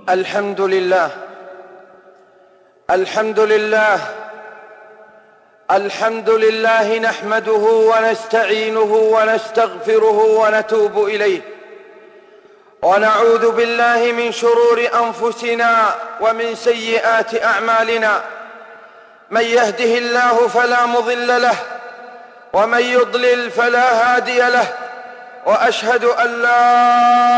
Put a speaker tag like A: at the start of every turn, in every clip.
A: الحمد لله الحمد لله الحمد لله نحمده ونستعينه ونستغفره ونتوب إليه، ونعوذ بالله من شرور أنفسنا ومن سيئات أعمالنا. من يهده الله فلا مضل له، ومن يضلل فلا هادي له، وأشهد أن لا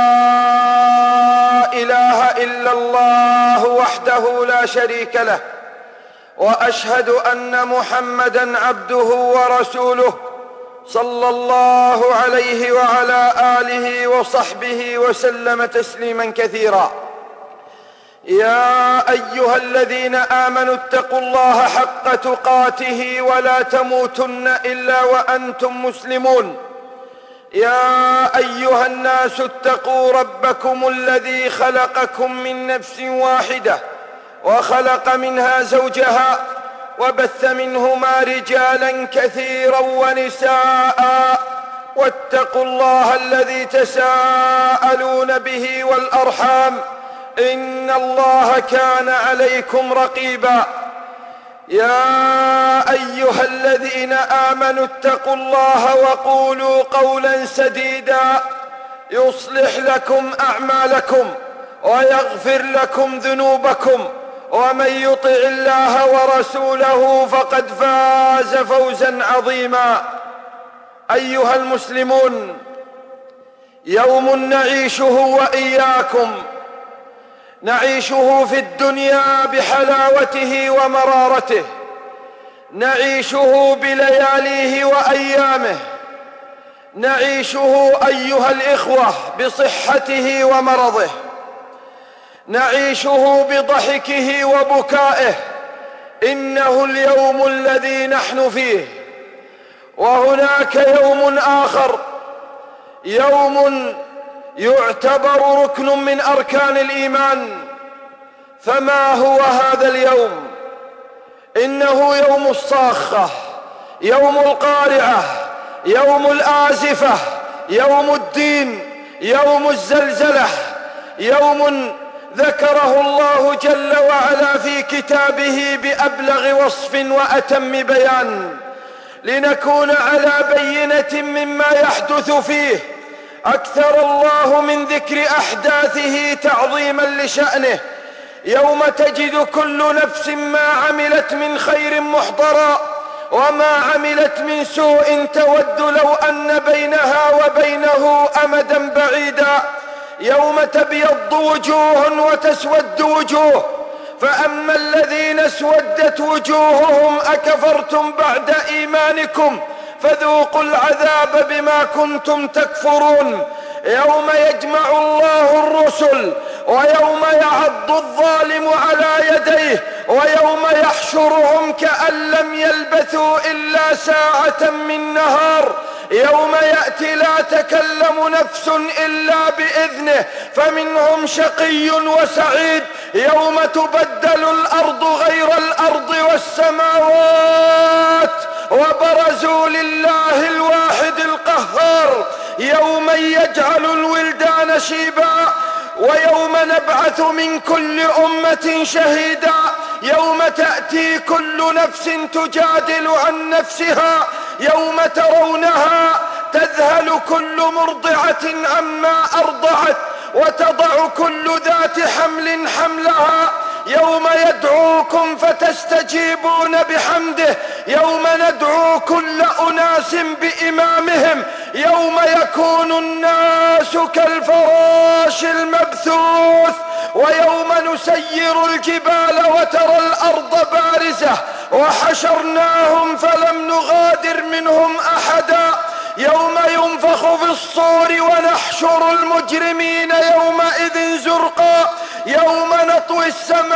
A: إله إلا الله وحده لا شريك له، وأشهد أن محمدًا عبده ورسوله صلى الله عليه وعلى آله وصحبه وسلم تسليمًا كثيرا. يا أيها الذين آمنوا اتقوا الله حق تقاته ولا تموتن إلا وأنتم مسلمون. يا أيها الناس اتقوا ربكم الذي خلقكم من نفس واحدة، وخلق منها زوجها، وبث منهما رجالا كثيرا ونساء، واتقوا الله الذي تساءلون به والأرحام، إن الله كان عليكم رقيبا. يا أيها الذين آمنوا اتقوا الله وقولوا قولا سديدا يصلح لكم أعمالكم ويغفر لكم ذنوبكم، ومن يطع الله ورسوله فقد فاز فوزا عظيما. أيها المسلمون، يوم نعيشه وإياكم، نعيشه في الدنيا بحلاوته ومرارته، نعيشه بلياليه وأيامه، نعيشه أيها الإخوة بصحته ومرضه، نعيشه بضحكه وبكائه. إنه اليوم الذي نحن فيه. وهناك يوم آخر، يوم يعتبر ركن من أركان الإيمان. فما هو هذا اليوم؟ إنه يوم الصاخة، يوم القارعة، يوم الآزفة، يوم الدين، يوم الزلزلة، يوم ذكره الله جل وعلا في كتابه بأبلغ وصف وأتم بيان، لنكون على بينة مما يحدث فيه. أكثر الله من ذكر أحداثه تعظيما لشأنه. يوم تجد كل نفس ما عملت من خير محضرا، وما عملت من سوء تود لو أن بينها وبينه أمدا بعيدا. يوم تبيض وجوه وتسود وجوه، فأما الذين اسودت وجوههم أكفرتم بعد إيمانكم فذوقوا العذاب بما كنتم تكفرون. يوم يجمع الله الرسل، ويوم يعض الظالم على يديه، ويوم يحشرهم كأن لم يلبثوا إلا ساعة من نهار. يوم يأتي لا تكلم نفس إلا بإذنه، فمنهم شقي وسعيد. يوم تبدل الأرض غير الأرض والسماوات، وبرزوا لله الواحد القهار. يوم يجعل الولدان شيبا، ويوم نبعث من كل أمة شهيدا. يوم تأتي كل نفس تجادل عن نفسها. يوم ترونها تذهل كل مرضعة عما أرضعت، وتضع كل ذات حمل حملها. يوم يدعوكم فتستجيبون بحمده. يوم ندعو كل أناس بإمامهم. يوم يكون الناس كالفراش المبثوث. ويوم نسير الجبال وترى الأرض بارزة، وحشرناهم فلم نغادر منهم أحدا. يوم ينفخ في الصور ونحشر المجرمين يومئذ زرقا. يوم نطوي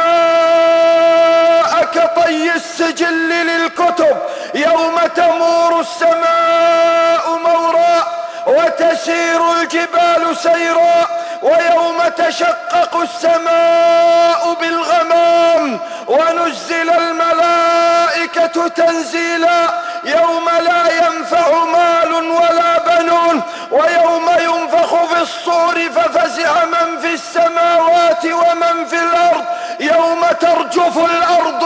A: السماء كطي السجل للكتب. يوم تمور السماء مورا، وتسير الجبال سيرا. ويوم تشقق السماء بالغمام، ونزل الملائكة الملائكة تنزيلا يوم لا ينفع مال ولا بنون ويوم ينفخ في الصور ففزع من في السماوات ومن في الأرض يوم ترجف الأرض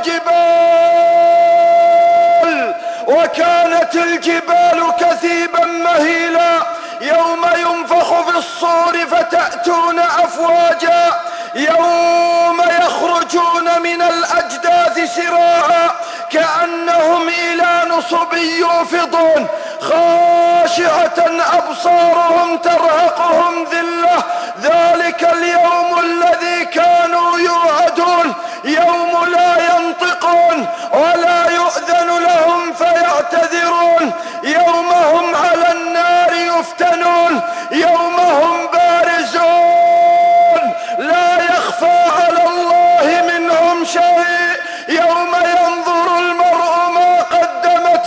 A: والجبال وكانت الجبال كثيبا مهيلا يوم ينفخ في الصور فتأتون أفواجا يوم يخرجون من الأجداث سراعا كأنهم إلى نصب يوفضون خاشعة أبصارهم ترهقهم ذلة ذلك اليوم الذي كانوا يوعدون يوم لا ينطقون ولا يؤذن لهم فيعتذرون يوم هم على النار يفتنون يوم هم بارزون لا يخفى على الله منهم شيء يوم ينظر المرء ما قدمت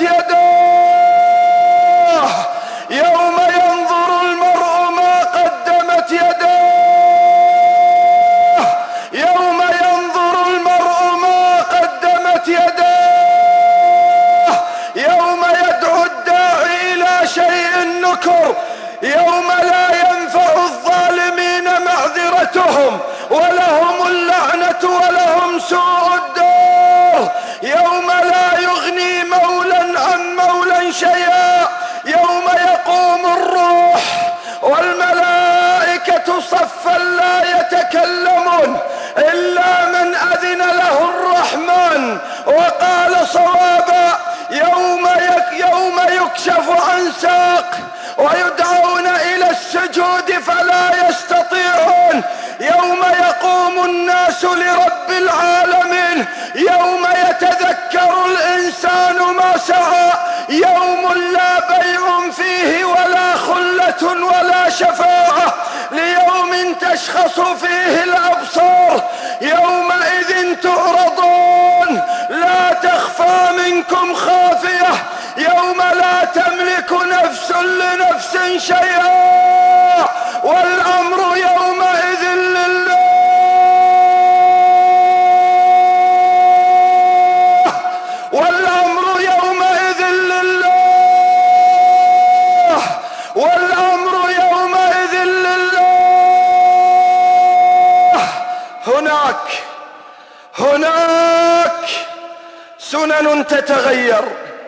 A: يداه يوم ينظر المرء ما قدمت يداه يوم ينظر المرء ما قدمت يداه يوم يدعو الداعي إلى شيء نكر يوم لا ينفع الظالمين معذرتهم ولهم اللعنة ولهم سوء الدار يوم لا يغني مولا عن مولا شيئا يوم يقوم الروح والملائكة صفا لا يتكلمون إلا من أذن له الرحمن وقال صوابا يوم يكشف عن ساق ويدعون إلى السجود فلا يستطيعون يوم يقوم الناس لرب العالمين يوم يتذكر الإنسان ما سعى يوم لا بيع فيه ولا خلة ولا شفاعة ليوم تشخص فيه الأبصار يومئذ تعرضون لا تخفى منكم خافية يوم لا تملك نفس لنفس شيئا والأمر يومئذ لله والأمر يومئذ لله والأمر يومئذ لله هناك سنن تتغير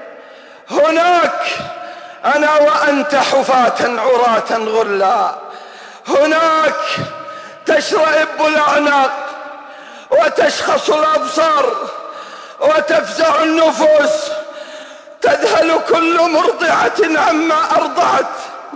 A: هناك أنا وأنت حفاة عراة غلا هناك تشرئب الأعناق وتشخص الأبصار وتفزع النفوس تذهل كل مرضعة عما أرضعت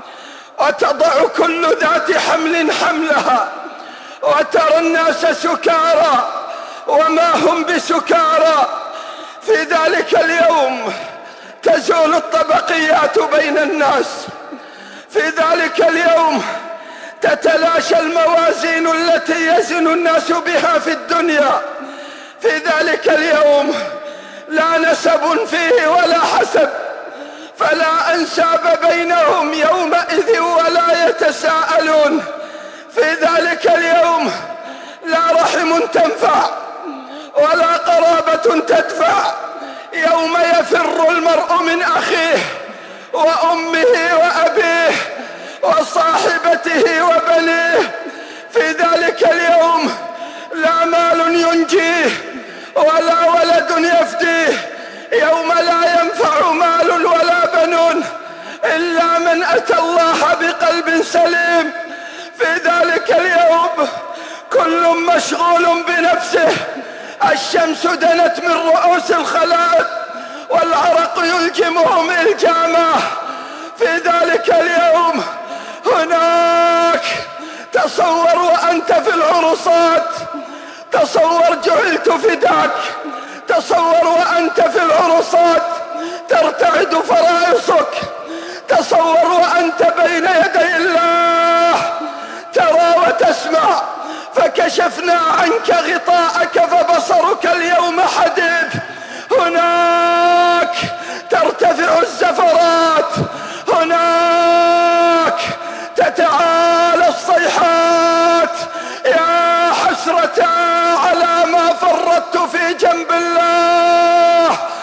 A: وتضع كل ذات حمل حملها وترى الناس سكارى وما هم بسكارى في ذلك اليوم تزول الطبقيات بين الناس في ذلك اليوم تتلاشى الموازين التي يزن الناس بها في الدنيا في ذلك اليوم لا نسب فيه ولا حسب فلا أنساب بينهم يومئذ ولا يتساءلون في ذلك اليوم لا رحم تنفع ولا قرابة تدفع يوم يفر المرء من أخيه وأمه وأبيه وصاحبته وبنيه في ذلك اليوم لا مال ينجيه ولا ولد يفديه يوم لا ينفع مال ولا بنون إلا من أتى الله بقلب سليم في ذلك اليوم كل مشغول بنفسه الشمس دنت من رؤوس الخلائق والعرق يلجمهم الجامة في ذلك اليوم هناك تصور وأنت في العرصات تصور جعلت فداك تصور وأنت في العرصات ترتعد فرائصك تصور وأنت بين يدي الله ترى وتسمع فكشفنا عنك غطاءك فبصرك اليوم حديد هناك ترتفع الزفرات هناك تتعالى الصيحات يا حسرة على ما فرطت في جنب الله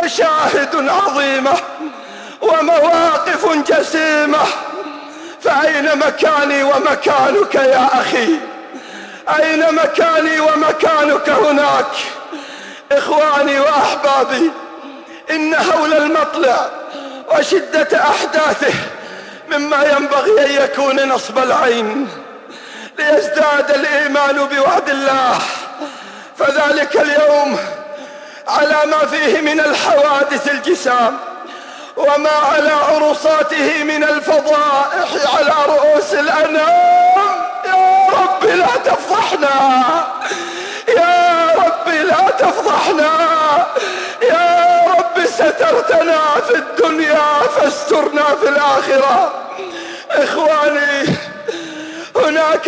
A: مشاهد عظيمة ومواقف جسيمة، فأين مكاني ومكانك يا أخي؟ أين مكاني ومكانك هناك؟ إخواني وأحبابي، إن هول المطلع وشدة أحداثه مما ينبغي أن يكون نصب العين ليزداد الإيمان بوعد الله. فذلك اليوم على ما فيه من الحوادث الجسام وما على عروساته من الفضائح على رؤوس الأنام، يا رب لا تفضحنا، يا رب لا تفضحنا، يا رب سترتنا في الدنيا فاسترنا في الآخرة. إخواني، هناك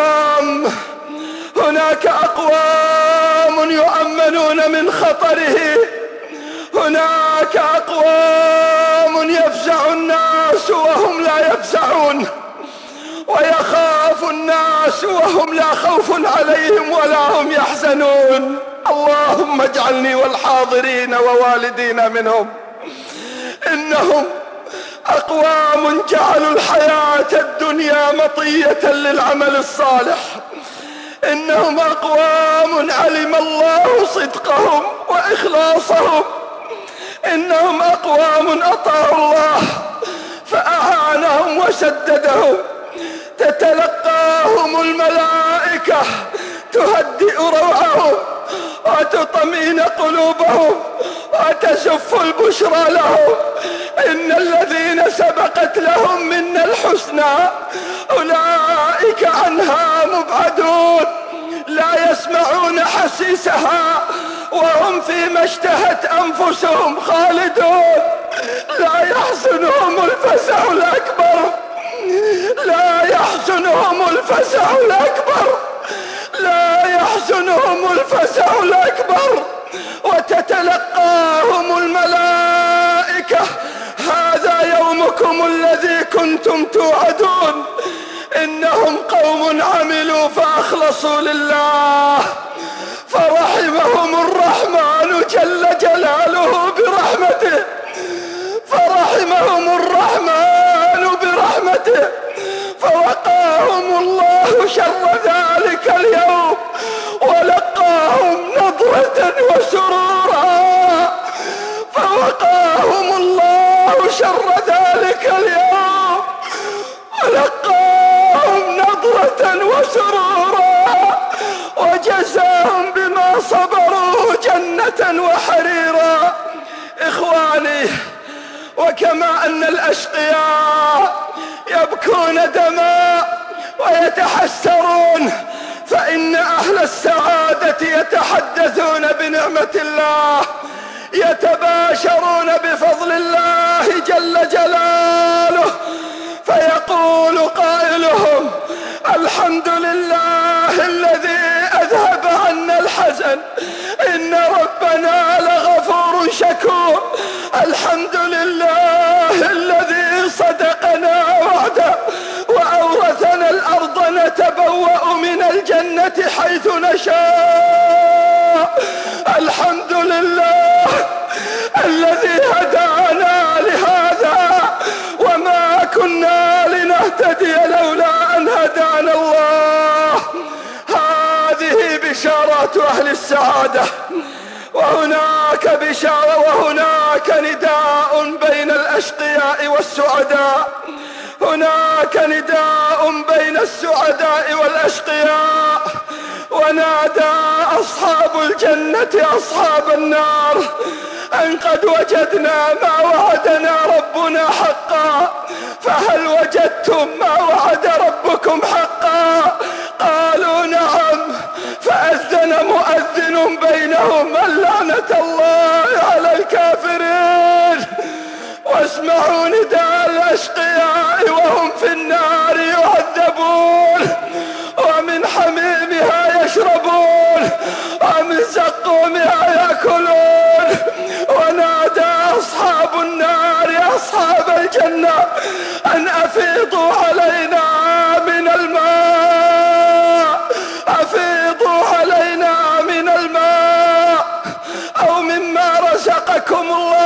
A: أقوام يؤمنون من خطره، هناك أقوام يفزع الناس وهم لا يفزعون، ويخاف الناس وهم لا خوف عليهم ولا هم يحزنون. اللهم اجعلني والحاضرين ووالدينا منهم. إنهم أقوام جعلوا الحياة الدنيا مطية للعمل الصالح، إنهم أقوام علم الله صدقهم وإخلاصهم، إنهم أقوام أطاعوا الله فأعانهم وسددهم، تتلقاهم الملائكة تهدئ روعهم وتطمئن قلوبهم وتزف البشرى لهم. إن الذين سبقت لهم منا الحسنى أولئك عنها مبعدون، لا يسمعون حسيسها وهم فيما اشتهت أنفسهم خالدون. لا يحزنهم الفزع الأكبر، لا يحزنهم الفزع الأكبر، لا يحزنهم الفزع الأكبر. وتتلقاهم الملائكة هذا يومكم الذي كنتم توعدون. إنهم قوم عملوا فأخلصوا لله فرحمهم الرحمن جل جلاله برحمته، فرحمهم الرحمن برحمته، فوقاهم الله شر ذلك اليوم ولقاهم نضرة وسرورا، فوقاهم الله شر ذلك اليوم ولقاهم نضرة وسرورا وجزاهم بما صبروا جنة وحريرا. إخواني، وكما أن الأشقياء يبكون دماء ويتحسرون، فإن أهل السعادة يتحدثون بنعمة الله، يتباشرون بفضل الله جل جلاله، فيقول قائلهم: الحمد لله الذي أذهب عنا الحزن، إن ربنا لغفور شكور. الحمد لله الذي صدقنا وعده وأورثنا الأرض نتبوأ من الجنة حيث نشاء. الحمد لله الذي هدانا لهذا وما كنا لنهتدي لولا أن هدانا الله. هذه بشارات أهل السعادة، وهناك بشارة وهناك نداء بين الأشقياء والسعداء، هناك نداء بين السعداء والأشقياء. ونادى أصحاب الجنة أصحاب النار أن قد وجدنا ما وعدنا ربنا حقا، فهل وجدتم ما وعد ربكم حقا؟ قالوا نعم. فأذن مؤذن بينهم اللعنة الله على الكافرين. واسمعوا نداء الأشقياء وهم في النار يعذبون، ومن حميمها يشربون، ومن زقومها يأكلون. ونادى أصحاب النار يا أصحاب الجنة أن أفيضوا علينا من الماء، أفيضوا علينا من الماء أو مما رزقكم الله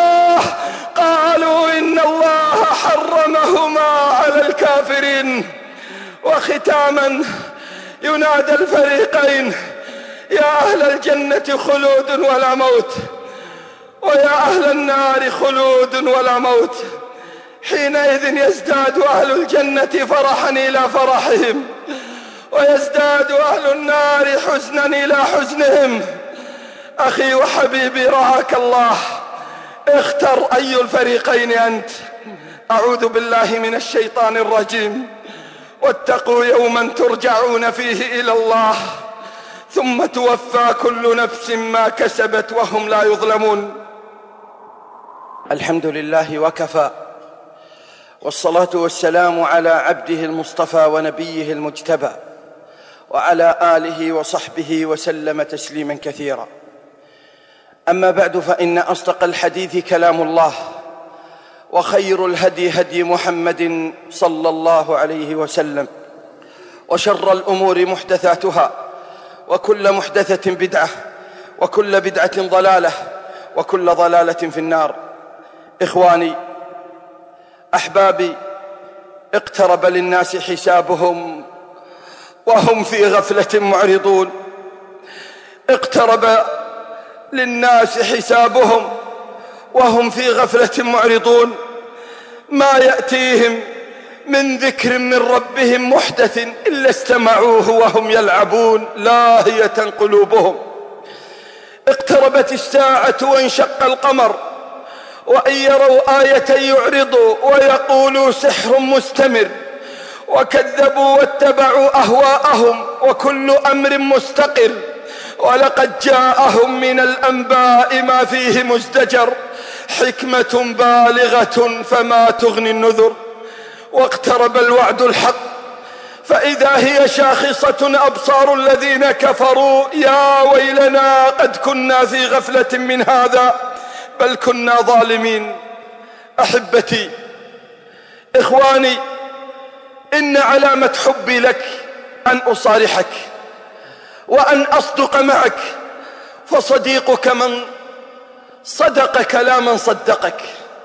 A: وختاما ينادى الفريقين: يا أهل الجنة خلود ولا موت، ويا أهل النار خلود ولا موت. حينئذ يزداد أهل الجنة فرحا إلى فرحهم، ويزداد أهل النار حزنا إلى حزنهم. أخي وحبيبي رعاك الله، اختر أي الفريقين أنت. أعوذ بالله من الشيطان الرجيم. واتقوا يوما ترجعون فيه إلى الله ثم توفى كل نفس ما كسبت وهم لا يظلمون. الحمد لله وكفى، والصلاة والسلام على عبده المصطفى ونبيه المجتبى، وعلى آله وصحبه وسلم تسليما كثيرا. أما بعد، فإن أصدق الحديث كلام الله، وخير الهدي هدي محمد صلى الله عليه وسلم، وشر الأمور محدثاتها، وكل محدثة بدعة، وكل بدعة ضلالة، وكل ضلالة في النار. إخواني أحبابي، اقترب للناس حسابهم وهم في غفلة معرضون. اقترب للناس حسابهم وهم في غفلة معرضون. ما يأتيهم من ذكر من ربهم محدث إلا استمعوه وهم يلعبون لاهية قلوبهم. اقتربت الساعة وانشق القمر، وإن يروا آية يعرضوا ويقولوا سحر مستمر، وكذبوا واتبعوا أهواءهم وكل أمر مستقر. ولقد جاءهم من الأنباء ما فيه مزدجر، حكمة بالغة فما تغني النذر. واقترب الوعد الحق فإذا هي شاخصة أبصار الذين كفروا: يا ويلنا قد كنا في غفلة من هذا بل كنا ظالمين. أحبتي إخواني، إن علامة حبي لك أن أصارحك وأن أصدق معك، فصديقك من صدق كلاما صدقك.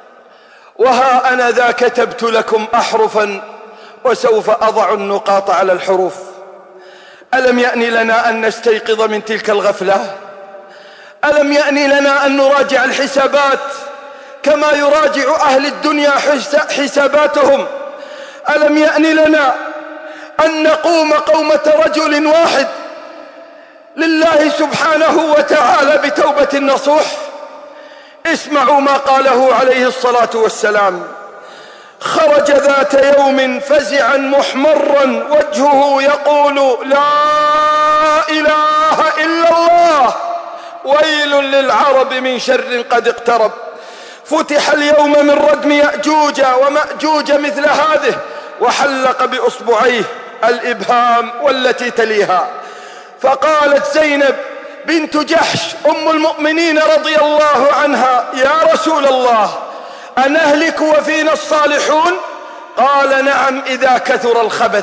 A: وها أنا ذا كتبت لكم أحرفا وسوف أضع النقاط على الحروف. ألم يأن لنا أن نستيقظ من تلك الغفلة؟ ألم يأن لنا أن نراجع الحسابات كما يراجع أهل الدنيا حساباتهم؟ ألم يأن لنا أن نقوم قومة رجل واحد لله سبحانه وتعالى بتوبة نصوح؟ اسمعوا ما قاله عليه الصلاة والسلام: خرج ذات يوم فزعا محمرا وجهه يقول: لا إله إلا الله، ويل للعرب من شر قد اقترب. فتح اليوم من ردم يأجوج ومأجوج مثل هذه، وحلق بأصبعيه الإبهام والتي تليها. فقالت زينب بنت جحش أم المؤمنين رضي الله عنها: يا رسول الله، أنهلك وفينا الصالحون؟ قال: نعم إذا كثر الخبث.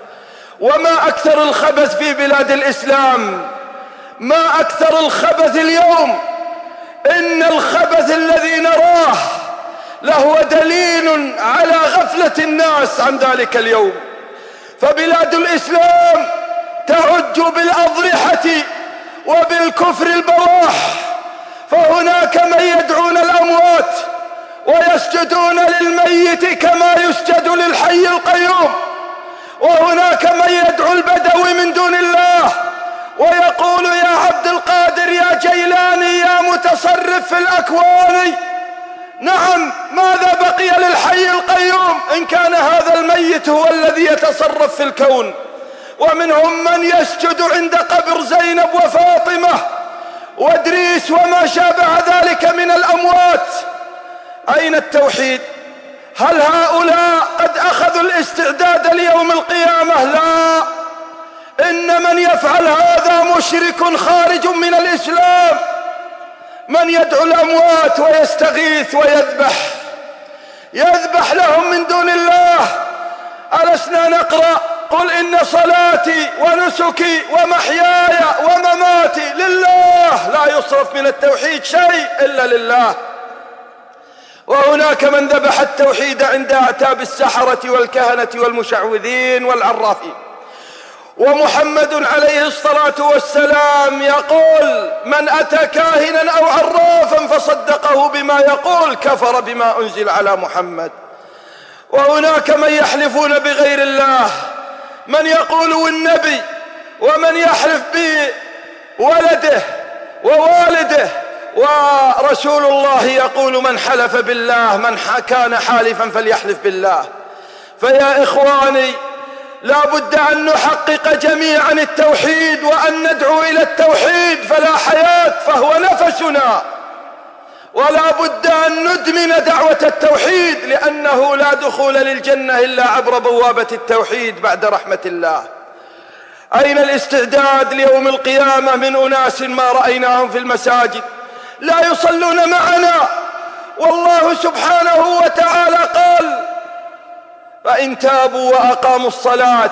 A: وما أكثر الخبث في بلاد الإسلام، ما أكثر الخبث اليوم. إن الخبث الذي نراه لهو دليل على غفلة الناس عن ذلك اليوم. فبلاد الإسلام تعج بالأضرحة وبالكفر البواح، فهناك من يدعون الأموات ويسجدون للميت كما يسجد للحي القيوم، وهناك من يدعو البدوي من دون الله ويقول: يا عبد القادر، يا جيلاني، يا متصرف في الأكوان. نعم، ماذا بقي للحي القيوم إن كان هذا الميت هو الذي يتصرف في الكون؟ ومنهم من يسجد عند قبر زينب وفاطمة وادريس وما شابه ذلك من الأموات. أين التوحيد؟ هل هؤلاء قد أخذوا الاستعداد ليوم القيامة؟ لا، إن من يفعل هذا مشرك خارج من الإسلام. من يدعو الأموات ويستغيث يذبح لهم من دون الله. ألسنا نقرأ: قل إن صلاتي ونسكي ومحياي ومماتي لله لا يصرف من التوحيد شيء إلا لله. وهناك من ذبح التوحيد عند أعتاب السحرة والكهنة والمشعوذين والعرافين. ومحمد عليه الصلاة والسلام يقول: من أتى كاهنا أو عرافا فصدقه بما يقول كفر بما أنزل على محمد. وهناك من يحلفون بغير الله، من يقول والنبي، ومن يحلف بولده ووالده. ورسول الله يقول: من حلف بالله، من كان حالفا فليحلف بالله. فيا إخواني، لا بد أن نحقق جميعا التوحيد وأن ندعو إلى التوحيد، فلا حياة فهو نفسنا، ولا بد أن ندمن دعوة التوحيد، لأنه لا دخول للجنة إلا عبر بوابة التوحيد بعد رحمة الله. أين الاستعداد ليوم القيامة من أناس ما رأيناهم في المساجد لا يصلون معنا؟ والله سبحانه وتعالى قال: فإن تابوا وأقاموا الصلاة،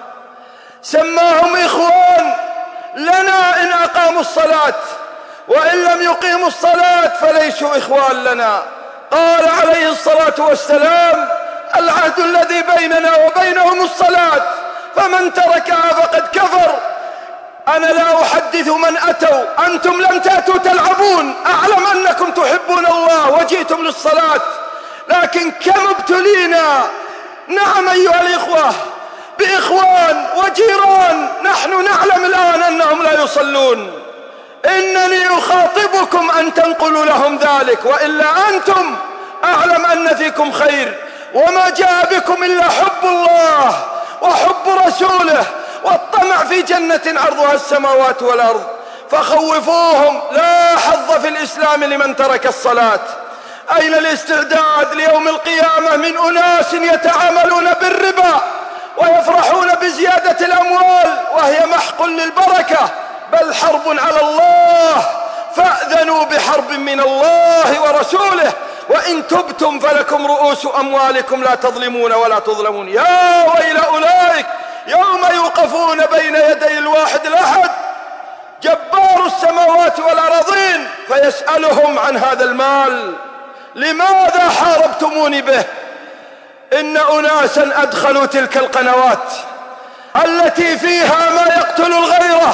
A: سماهم إخوان لنا إن أقاموا الصلاة، وإن لم يقيموا الصلاة فليسوا إخوان لنا. قال عليه الصلاة والسلام: العهد الذي بيننا وبينهم الصلاة، فمن تركها فقد كفر. أنا لا أحدث من أتوا، أنتم لم تأتوا تلعبون، أعلم أنكم تحبون الله وجئتم للصلاة، لكن كم ابتلينا. نعم أيها الإخوة، بإخوان وجيران نحن نعلم الآن أنهم لا يصلون. إنني أخاطبكم أن تنقلوا لهم ذلك، وإلا أنتم أعلم أن فيكم خير، وما جاء بكم إلا حب الله وحب رسوله والطمع في جنة عرضها السماوات والأرض. فخوفوهم. لا حظ في الإسلام لمن ترك الصلاة. أين الاستعداد ليوم القيامة من أناس يتعاملون بالربا ويفرحون بزيادة الأموال وهي محق للبركة، بل حرب على الله. فأذنوا بحرب من الله ورسوله، وإن تبتم فلكم رؤوس أموالكم لا تظلمون ولا تظلمون. يا ويل أولئك يوم يوقفون بين يدي الواحد الأحد جبار السماوات والأرضين فيسألهم عن هذا المال: لماذا حاربتموني به؟ إن أناسا أدخلوا تلك القنوات التي فيها ما يقتل الغيرة،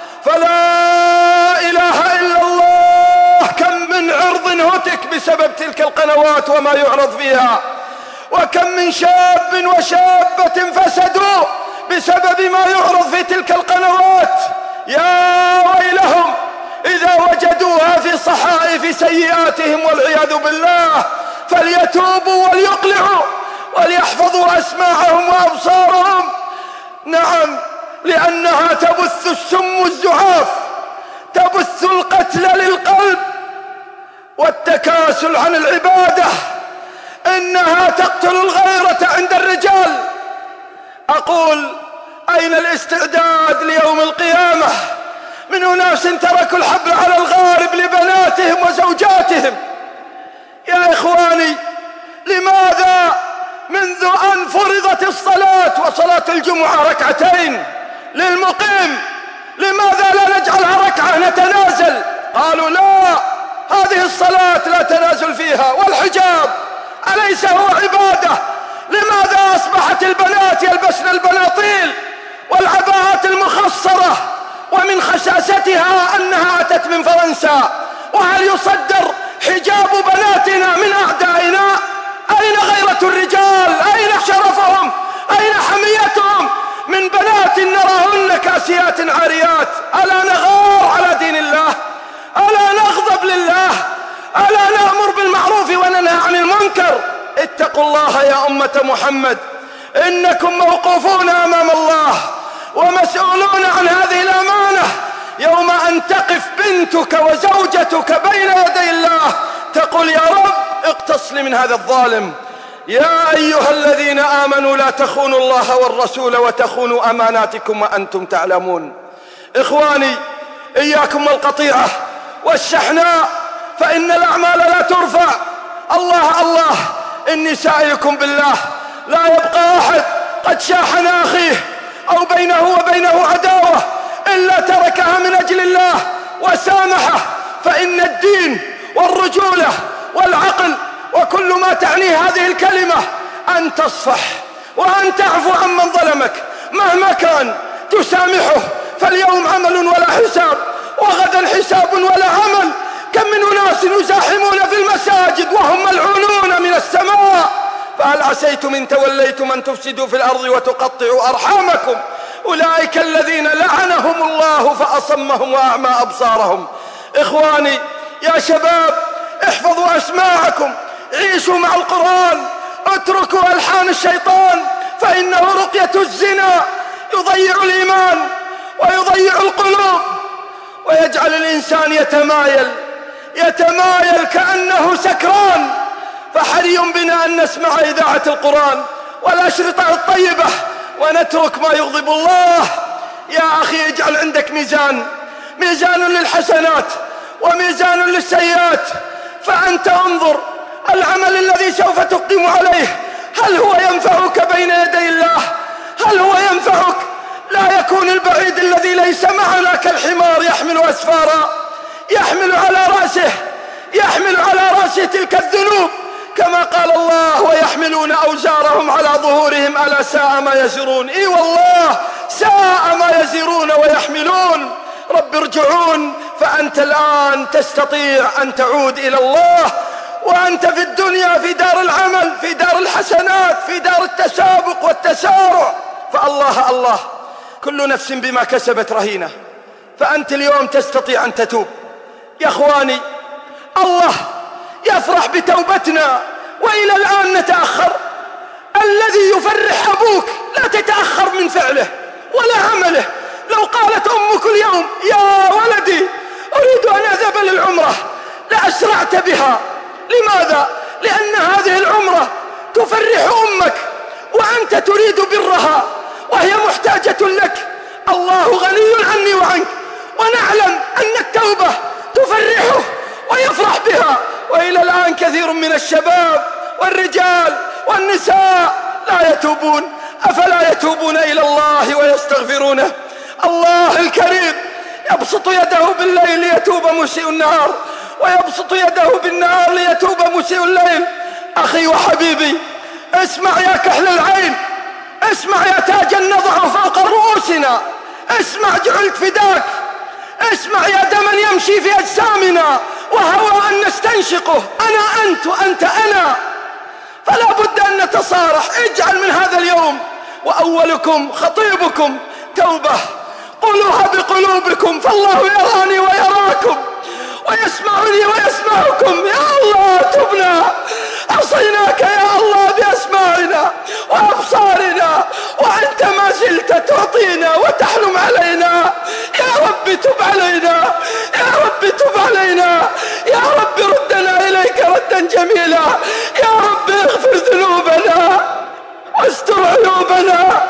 A: فلا إله إلا الله. كم من عرض هتك بسبب تلك القنوات وما يعرض فيها، وكم من شاب وشابة فسدوا بسبب ما يعرض في تلك القنوات. يا ويلهم إذا وجدوها في صحائف سيئاتهم والعياذ بالله، فليتوبوا وليقلعوا وليحفظوا أسماعهم وأبصارهم. نعم، لأنها تبث السم الزعاف، تبث القتل للقلب والتكاسل عن العبادة. إنها تقتل الغيرة عند الرجال. أقول: أين الاستعداد ليوم القيامة من أناس تركوا الحبل على الغارب لبناتهم وزوجاتهم؟ يا إخواني، لماذا منذ أن فرضت الصلاة وصلاة الجمعة ركعتين للمقيم، لماذا لا نجعلها ركعة نتنازل؟ قالوا: لا، هذه الصلاة لا تنازل فيها. والحجاب أليس هو عبادة؟ لماذا أصبحت البنات يلبسن البناطيل والعباءات المخصرة، ومن خساستها أنها أتت من فرنسا؟ وهل يصدر حجاب بناتنا من أعدائنا؟ أين غيرة الرجال؟ أين شرفهم؟ أين حميتهم من بنات نراهن كاسيات عاريات؟ ألا نغار على دين الله؟ ألا نغضب لله؟ ألا نأمر بالمعروف وننهى عن المنكر؟ اتقوا الله يا أمة محمد، إنكم موقوفون أمام الله ومسؤولون عن هذه الأمانة. يوم أن تقف بنتك وزوجتك بين يدي الله تقول: يا رب اقتص لي من هذا الظالم. يا أيها الذين آمنوا لا تخونوا الله والرسول وتخونوا أماناتكم وأنتم تعلمون. إخواني، إياكم والقطيعة والشحناء، فإن الأعمال لا ترفع. الله إني سائلكم بالله، لا يبقى أحد قد شاحن أخيه أو بينه وبينه عداوة إلا تركها من أجل الله وسامحه، فإن الدين والرجولة والعقل وكل ما تعنيه هذه الكلمة أن تصفح وأن تعفو عمن ظلمك مهما كان، تسامحه. فاليوم عمل ولا حساب، وغدا حساب ولا عمل. كم من أناس يزاحمون في المساجد وهم ملعونون من السماء. فهل عسيتم إن توليتم أن تفسدوا في الأرض وتقطعوا أرحامكم؟ أولئك الذين لعنهم الله فأصمهم وأعمى أبصارهم. إخواني يا شباب، احفظوا أسماعكم، عيشوا مع القرآن، اتركوا ألحان الشيطان، فإنه رقية الزنا يضيع الإيمان ويضيع القلوب ويجعل الإنسان يتمايل كأنه سكران. فحري بنا أن نسمع إذاعة القرآن والأشرطة الطيبة ونترك ما يغضب الله. يا أخي اجعل عندك ميزان للحسنات وميزان للسيئات. فأنت انظر العمل الذي سوف تقدم عليه، هل هو ينفعك بين يدي الله؟ هل هو ينفعك؟ لا يكون البعيد الذي ليس معنا كالحمار يحمل أسفارا، يحمل على رأسه تلك الذنوب، كما قال الله ويحملون أوزارهم على ظهورهم ألا ساء ما يزرون. إي والله ساء ما يزرون ويحملون. رب ارجعون. فأنت الآن تستطيع أن تعود إلى الله، وأنت في الدنيا في دار العمل، في دار الحسنات، في دار التسابق والتسارع. فالله الله، كل نفس بما كسبت رهينة. فأنت اليوم تستطيع أن تتوب. يا أخواني، الله يفرح بتوبتنا وإلى الآن نتأخر. الذي يفرح أبوك لا تتأخر من فعله ولا عمله. لو قالت أمك اليوم يا ولدي أريد أن أذهب للعمرة لأسرعت بها. لماذا؟ لأن هذه العمرة تفرح أمك وأنت تريد برها وهي محتاجة لك. الله غني عني وعنك، ونعلم أن التوبة تفرحه ويفرح بها. وإلى الآن كثير من الشباب والرجال والنساء لا يتوبون. أفلا يتوبون إلى الله ويستغفرونه؟ الله الكريم يبسط يده بالليل ليتوب مسيء النهار، ويبسط يده بالنهار ليتوب مسيء الليل. أخي وحبيبي، اسمع يا كحل العين، اسمع يا تاجا نضعه فوق رؤوسنا، اسمع جعلت فداك، اسمع يا دما يمشي في أجسامنا وهوى أن نستنشقه. أنا أنت وأنت أنا، فلا بد أن نتصارح. اجعل من هذا اليوم وأولكم خطيبكم توبة، قولوها بقلوبكم، فالله يراني ويراكم ويسمعني ويسمعكم. يا الله تبنا، عصيناك يا الله بأسماعنا وأبصارنا، وأنت ما زلت تعطينا وتحلم علينا. يا رب تب علينا، يا رب تب علينا، يا رب ردنا إليك ردا جميلا. يا رب اغفر ذنوبنا واستر عيوبنا.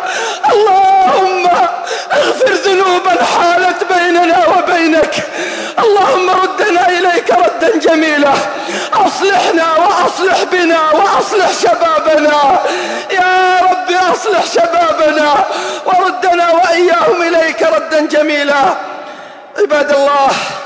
A: اللهم اغفر ذنوبا حالت بيننا وبينك. اللهم ردنا إليك ردا جميلا. أصلحنا وأصلح بنا وأصلح شبابنا. يا رب أصلح شبابنا وردنا وإياهم إليك ردا جميلا. عباد الله،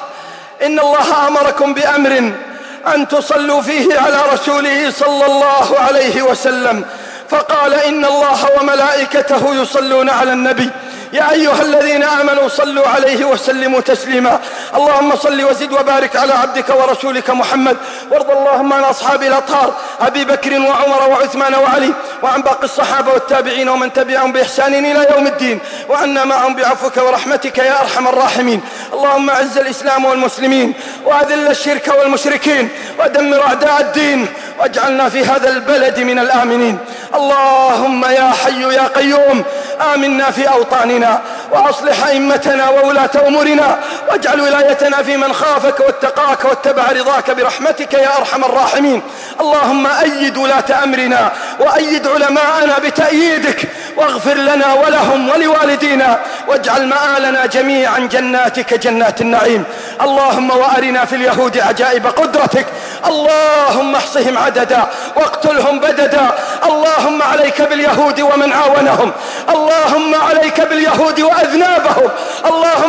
A: إن الله أمركم بأمر أن تصلوا فيه على رسوله صلى الله عليه وسلم، فقال إن الله وملائكته يصلون على النبي يا أيها الذين آمنوا صلوا عليه وسلموا تسليما. اللهم صل وزد وبارك على عبدك ورسولك محمد، وارض اللهم عن أصحاب الأطهار أبي بكر وعمر وعثمان وعلي، وعن باقي الصحابة والتابعين ومن تبعهم بإحسان إلى يوم الدين، وعنا معهم بعفوك ورحمتك يا أرحم الراحمين. اللهم أعز الإسلام والمسلمين، وأذل الشرك والمشركين، ودمر أعداء الدين، واجعلنا في هذا البلد من الآمنين. اللهم يا حي يا قيوم آمنا في أوطاننا، وأصلح أئمتنا وولاة أمورنا، واجعل ولايتنا في من خافك واتقاك واتبع رضاك برحمتك يا أرحم الراحمين. اللهم أيد ولاة أمرنا وأيد علماءنا بتأييدك، واغفر لنا ولهم ولوالدينا، واجعل مآلنا جميعا جناتك جنات النعيم. اللهم وأرنا في اليهود عجائب قدرتك. اللهم احصهم عددا واقتلهم بددا. اللهم عليك باليهود ومن عاونهم، اللهم عليك باليهود وأذنابهم، اللهم عليك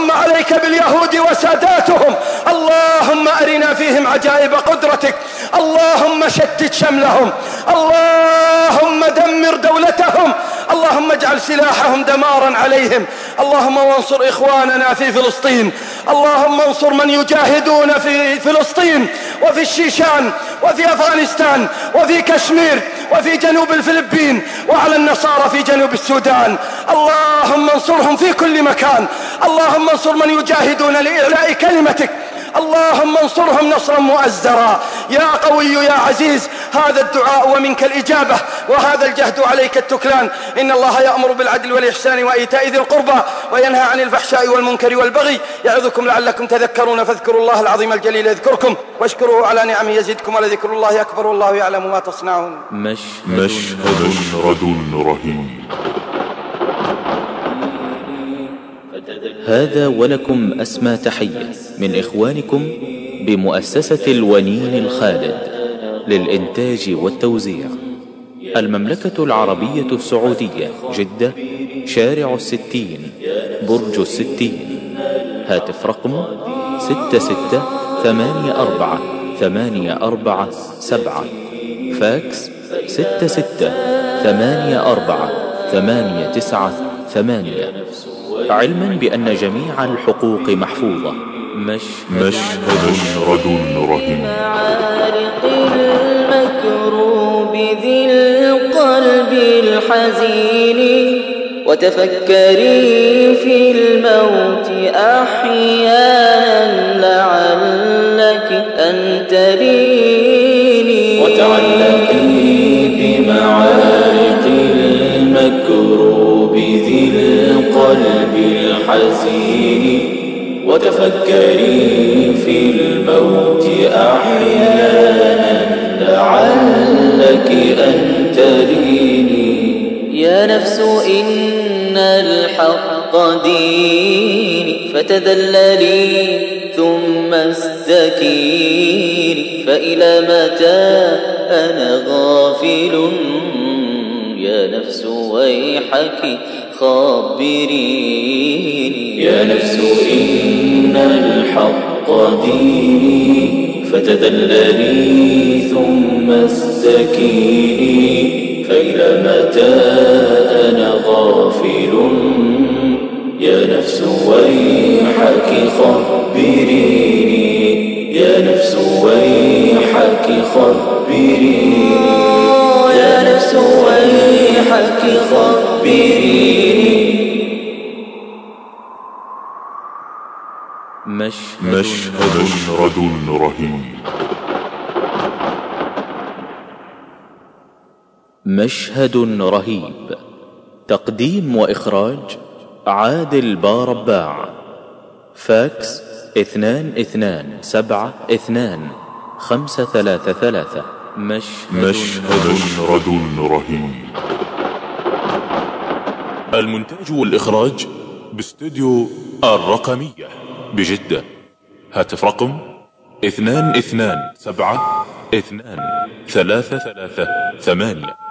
A: عليك باليهود وساداتهم، اللهم أرنا فيهم عجائب قدرتك، اللهم شتت شملهم، اللهم دمر دولتهم، اللهم اجعل سلاحهم دمارا عليهم، اللهم وانصر إخواننا في فلسطين، اللهم انصر من يجاهدون في فلسطين وفي الشيشان وفي أفغانستان وفي كشمير وفي جنوب الفلبين وعلى النصارى في جنوب السودان، اللهم انصرهم في كل مكان، اللهم انصر من يجاهدون لإعلاء كلمتك، اللهم انصرهم نصرا مؤزرا يا قوي يا عزيز. هذا الدعاء ومنك الإجابة، وهذا الجهد عليك التكلان. إن الله يأمر بالعدل والإحسان وإيتاء ذي القربى وينهى عن الفحشاء والمنكر والبغي يعظكم لعلكم تذكرون، فاذكروا الله العظيم الجليل يذكركم واشكروه على نعمه يزدكم ولذكر الله أكبر والله يعلم ما تصنعون.
B: مشهد رهيب.
C: هذا ولكم أسمى تحية من إخوانكم بمؤسسة الونين الخالد للإنتاج والتوزيع، المملكة العربية السعودية، جدة، شارع 60، برج 60، هاتف رقم 66848447، فاكس 66848498، علما بأن جميع الحقوق محفوظة.
B: مشهد رهيب.
D: معارق المكروب ذي القلب الحزين، وتفكري في الموت أحيانا لعلك أن تريني،
E: وتعلقي بمعارق المكروب ذي القلب الحزين، وتفكري في الموت أحيانا لعلك أن تريني.
D: يا نفس إن الحق ديني، فتذللي ثم استكيني، فإلى متى أنا غافل؟ يا نفس ويحك خبريني.
E: يا نفس إن الحق ديني، فتذللي ثم استكيني، فإلى متى أنا غافل؟ يا نفس ويحك خبريني. يا نفس ويحك خبريني.
D: يا نفس ويحك خبريني.
B: مشهد رهيب.
C: مشهد رهيب، تقديم وإخراج عادل بارباع، فاكس 22722533.
B: مشهد رهيب. المونتاج والإخراج باستوديو الرقمية بجدة، هاتف رقم 22722338.